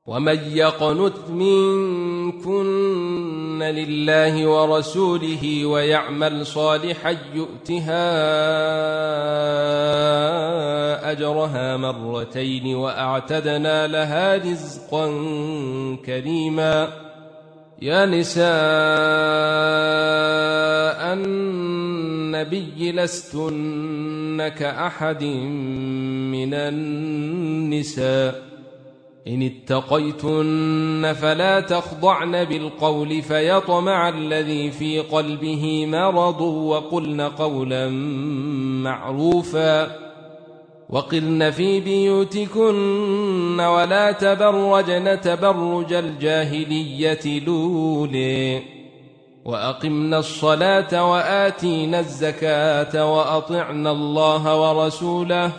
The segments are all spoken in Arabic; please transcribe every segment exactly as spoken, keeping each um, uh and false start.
ومن يقنت منكن لله ورسوله ويعمل صالحا يؤتها أجرها مرتين وأعتدنا لها رزقا كريما. يا نساء النبي لستن كأحد من النساء إن اتقيتن فلا تخضعن بالقول فيطمع الذي في قلبه مرض وقلن قولا معروفا وقرن في بيوتكن ولا تبرجن تبرج الجاهلية الأولى وأقمنا الصلاة وآتينا الزكاة وأطعنا الله ورسوله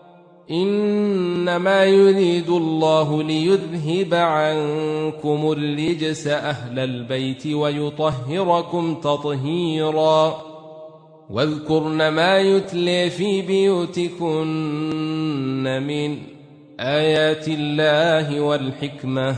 إنما يريد الله ليذهب عنكم الرجس أهل البيت ويطهركم تطهيرا. واذكرن ما يتلى في بيوتكن من آيات الله والحكمة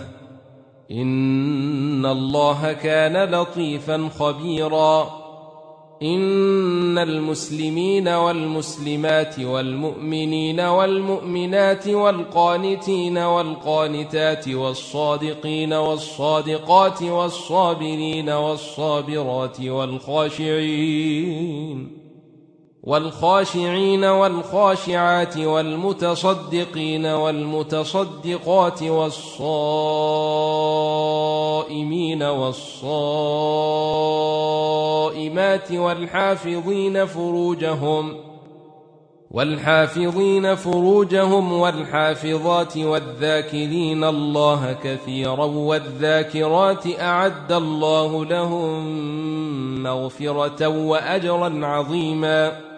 إن الله كان لطيفا خبيرا. إن المسلمين والمسلمات والمؤمنين والمؤمنات والقانتين والقانتات والصادقين والصادقات والصابرين والصابرات والخاشعين والخاشعين والخاشعات والمتصدقين والمتصدقات والصائمين والصائمات والحافظين فروجهم والحافظين فروجهم والحافظات والذاكرين الله كثيرا والذاكرات أعد الله لهم مغفرة وأجرا عظيما.